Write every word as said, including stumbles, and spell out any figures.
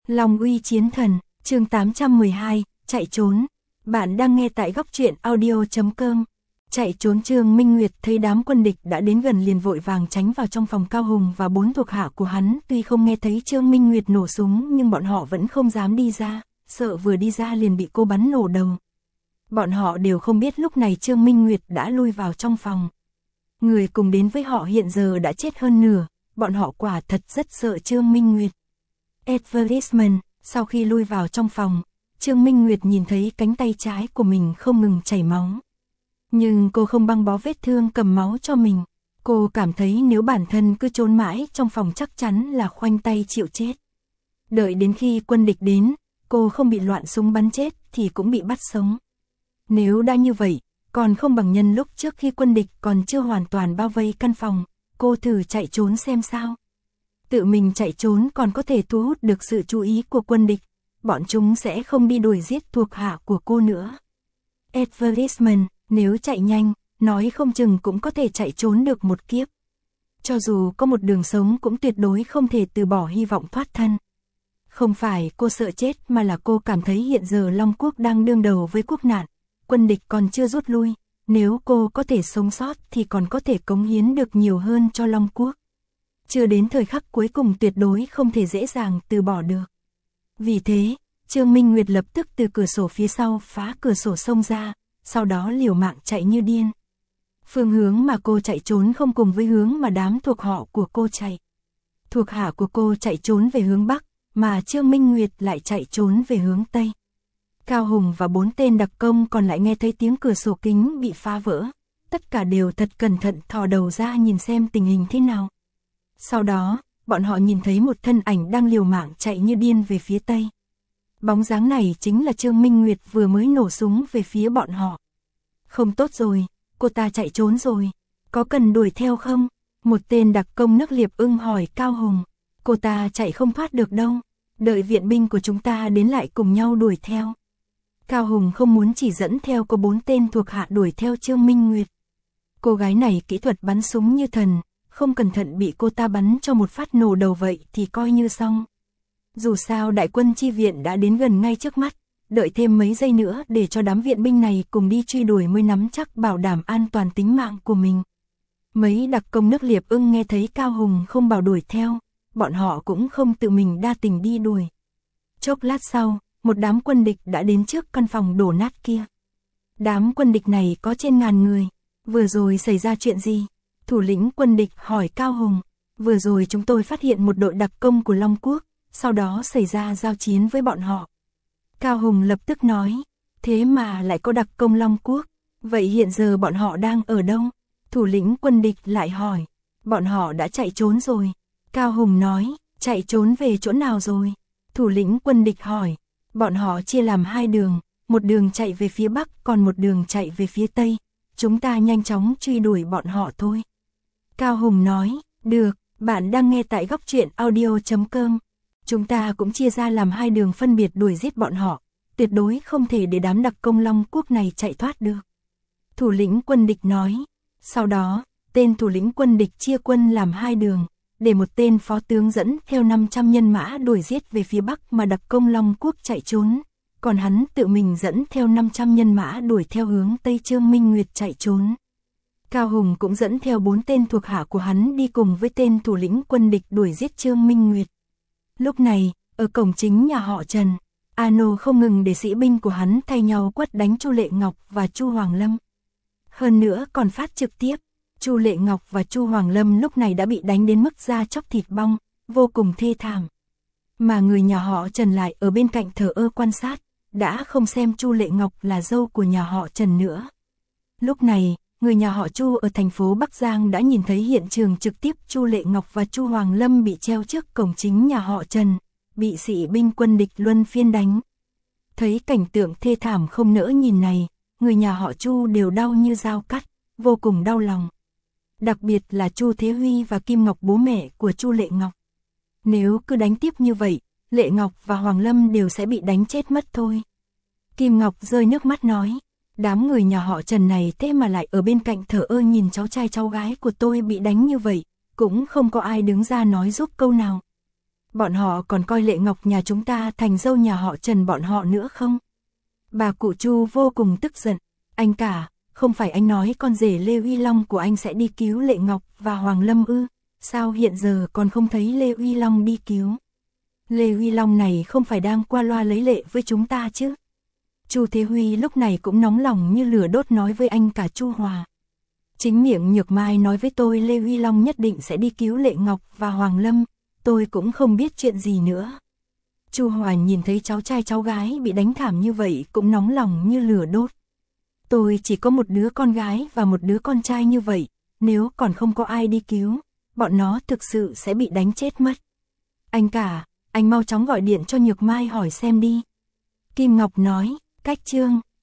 Long uy chiến thần, chương tám trăm mười hai, chạy trốn. Bạn đang nghe tại góc truyện audio chấm com. Chạy trốn. Trương Minh Nguyệt thấy đám quân địch đã đến gần liền vội vàng tránh vào trong phòng Cao Hùng và bốn thuộc hạ của hắn, tuy không nghe thấy Trương Minh Nguyệt nổ súng nhưng bọn họ vẫn không dám đi ra, sợ vừa đi ra liền bị cô bắn nổ đầu. Bọn họ đều không biết lúc này Trương Minh Nguyệt đã lui vào trong phòng. Người cùng đến với họ hiện giờ đã chết hơn nửa, bọn họ quả thật rất sợ Trương Minh Nguyệt. Advertisement, sau khi lui vào trong phòng, Trương Minh Nguyệt nhìn thấy cánh tay trái của mình không ngừng chảy máu. Nhưng cô không băng bó vết thương cầm máu cho mình. Cô cảm thấy nếu bản thân cứ trốn mãi trong phòng chắc chắn là khoanh tay chịu chết. Đợi đến khi quân địch đến, cô không bị loạn súng bắn chết thì cũng bị bắt sống. Nếu đã như vậy, còn không bằng nhân lúc trước khi quân địch còn chưa hoàn toàn bao vây căn phòng, cô thử chạy trốn xem sao. Tự mình chạy trốn còn có thể thu hút được sự chú ý của quân địch, bọn chúng sẽ không đi đuổi giết thuộc hạ của cô nữa. Advertisement, nếu chạy nhanh, nói không chừng cũng có thể chạy trốn được một kiếp. Cho dù có một đường sống cũng tuyệt đối không thể từ bỏ hy vọng thoát thân. Không phải cô sợ chết mà là cô cảm thấy hiện giờ Long Quốc đang đương đầu với quốc nạn, quân địch còn chưa rút lui, nếu cô có thể sống sót thì còn có thể cống hiến được nhiều hơn cho Long Quốc. Chưa đến thời khắc cuối cùng tuyệt đối không thể dễ dàng từ bỏ được. Vì thế, Trương Minh Nguyệt lập tức từ cửa sổ phía sau phá cửa sổ xông ra, sau đó liều mạng chạy như điên. Phương hướng mà cô chạy trốn không cùng với hướng mà đám thuộc họ của cô chạy. Thuộc hạ của cô chạy trốn về hướng Bắc, mà Trương Minh Nguyệt lại chạy trốn về hướng Tây. Cao Hùng và bốn tên đặc công còn lại nghe thấy tiếng cửa sổ kính bị phá vỡ. Tất cả đều thật cẩn thận thò đầu ra nhìn xem tình hình thế nào. Sau đó, bọn họ nhìn thấy một thân ảnh đang liều mạng chạy như điên về phía Tây. Bóng dáng này chính là Trương Minh Nguyệt vừa mới nổ súng về phía bọn họ. Không tốt rồi, cô ta chạy trốn rồi. Có cần đuổi theo không? Một tên đặc công nước Liệp Ưng hỏi Cao Hùng. Cô ta chạy không thoát được đâu. Đợi viện binh của chúng ta đến lại cùng nhau đuổi theo. Cao Hùng không muốn chỉ dẫn theo có bốn tên thuộc hạ đuổi theo Trương Minh Nguyệt. Cô gái này kỹ thuật bắn súng như thần, không cẩn thận bị cô ta bắn cho một phát nổ đầu vậy thì coi như xong. Dù sao đại quân chi viện đã đến gần ngay trước mắt, đợi thêm mấy giây nữa để cho đám viện binh này cùng đi truy đuổi mới nắm chắc bảo đảm an toàn tính mạng của mình. Mấy đặc công nước Liệp Ưng nghe thấy Cao Hùng không bảo đuổi theo, bọn họ cũng không tự mình đa tình đi đuổi. Chốc lát sau, một đám quân địch đã đến trước căn phòng đổ nát kia. Đám quân địch này có trên ngàn người. Vừa rồi xảy ra chuyện gì? Thủ lĩnh quân địch hỏi Cao Hùng. Vừa rồi chúng tôi phát hiện một đội đặc công của Long Quốc, sau đó xảy ra giao chiến với bọn họ. Cao Hùng lập tức nói, thế mà lại có đặc công Long Quốc, vậy hiện giờ bọn họ đang ở đâu? Thủ lĩnh quân địch lại hỏi, bọn họ đã chạy trốn rồi. Cao Hùng nói, chạy trốn về chỗ nào rồi? Thủ lĩnh quân địch hỏi, bọn họ chia làm hai đường, một đường chạy về phía Bắc còn một đường chạy về phía Tây, chúng ta nhanh chóng truy đuổi bọn họ thôi. Cao Hùng nói, được, bạn đang nghe tại góc truyện audio chấm com. Chúng ta cũng chia ra làm hai đường phân biệt đuổi giết bọn họ, tuyệt đối không thể để đám đặc công Long Quốc này chạy thoát được. Thủ lĩnh quân địch nói, sau đó, tên thủ lĩnh quân địch chia quân làm hai đường, để một tên phó tướng dẫn theo năm trăm nhân mã đuổi giết về phía Bắc mà đặc công Long Quốc chạy trốn, còn hắn tự mình dẫn theo năm trăm nhân mã đuổi theo hướng Tây Trương Minh Nguyệt chạy trốn. Cao Hùng cũng dẫn theo bốn tên thuộc hạ của hắn đi cùng với tên thủ lĩnh quân địch đuổi giết Trương Minh Nguyệt. Lúc này, ở cổng chính nhà họ Trần, Ano không ngừng để sĩ binh của hắn thay nhau quất đánh Chu Lệ Ngọc và Chu Hoàng Lâm. Hơn nữa còn phát trực tiếp, Chu Lệ Ngọc và Chu Hoàng Lâm lúc này đã bị đánh đến mức da chóc thịt bong, vô cùng thê thảm. Mà người nhà họ Trần lại ở bên cạnh thờ ơ quan sát, đã không xem Chu Lệ Ngọc là dâu của nhà họ Trần nữa. Lúc này, người nhà họ Chu ở thành phố Bắc Giang đã nhìn thấy hiện trường trực tiếp Chu Lệ Ngọc và Chu Hoàng Lâm bị treo trước cổng chính nhà họ Trần, bị sĩ binh quân địch luân phiên đánh. Thấy cảnh tượng thê thảm không nỡ nhìn này, người nhà họ Chu đều đau như dao cắt, vô cùng đau lòng. Đặc biệt là Chu Thế Huy và Kim Ngọc bố mẹ của Chu Lệ Ngọc. Nếu cứ đánh tiếp như vậy, Lệ Ngọc và Hoàng Lâm đều sẽ bị đánh chết mất thôi. Kim Ngọc rơi nước mắt nói, đám người nhà họ Trần này thế mà lại ở bên cạnh thờ ơ nhìn cháu trai cháu gái của tôi bị đánh như vậy, cũng không có ai đứng ra nói giúp câu nào. Bọn họ còn coi Lệ Ngọc nhà chúng ta thành dâu nhà họ Trần bọn họ nữa không? Bà cụ Chu vô cùng tức giận. Anh cả, không phải anh nói con rể Lê Uy Long của anh sẽ đi cứu Lệ Ngọc và Hoàng Lâm ư? Sao hiện giờ còn không thấy Lê Uy Long đi cứu? Lê Uy Long này không phải đang qua loa lấy lệ với chúng ta chứ? Chu Thế Huy lúc này cũng nóng lòng như lửa đốt nói với anh cả Chu Hòa. Chính miệng Nhược Mai nói với tôi Lê Uy Long nhất định sẽ đi cứu Lệ Ngọc và Hoàng Lâm, tôi cũng không biết chuyện gì nữa. Chu Hòa nhìn thấy cháu trai cháu gái bị đánh thảm như vậy cũng nóng lòng như lửa đốt. Tôi chỉ có một đứa con gái và một đứa con trai như vậy, nếu còn không có ai đi cứu, bọn nó thực sự sẽ bị đánh chết mất. Anh cả, anh mau chóng gọi điện cho Nhược Mai hỏi xem đi. Kim Ngọc nói, cách Trương.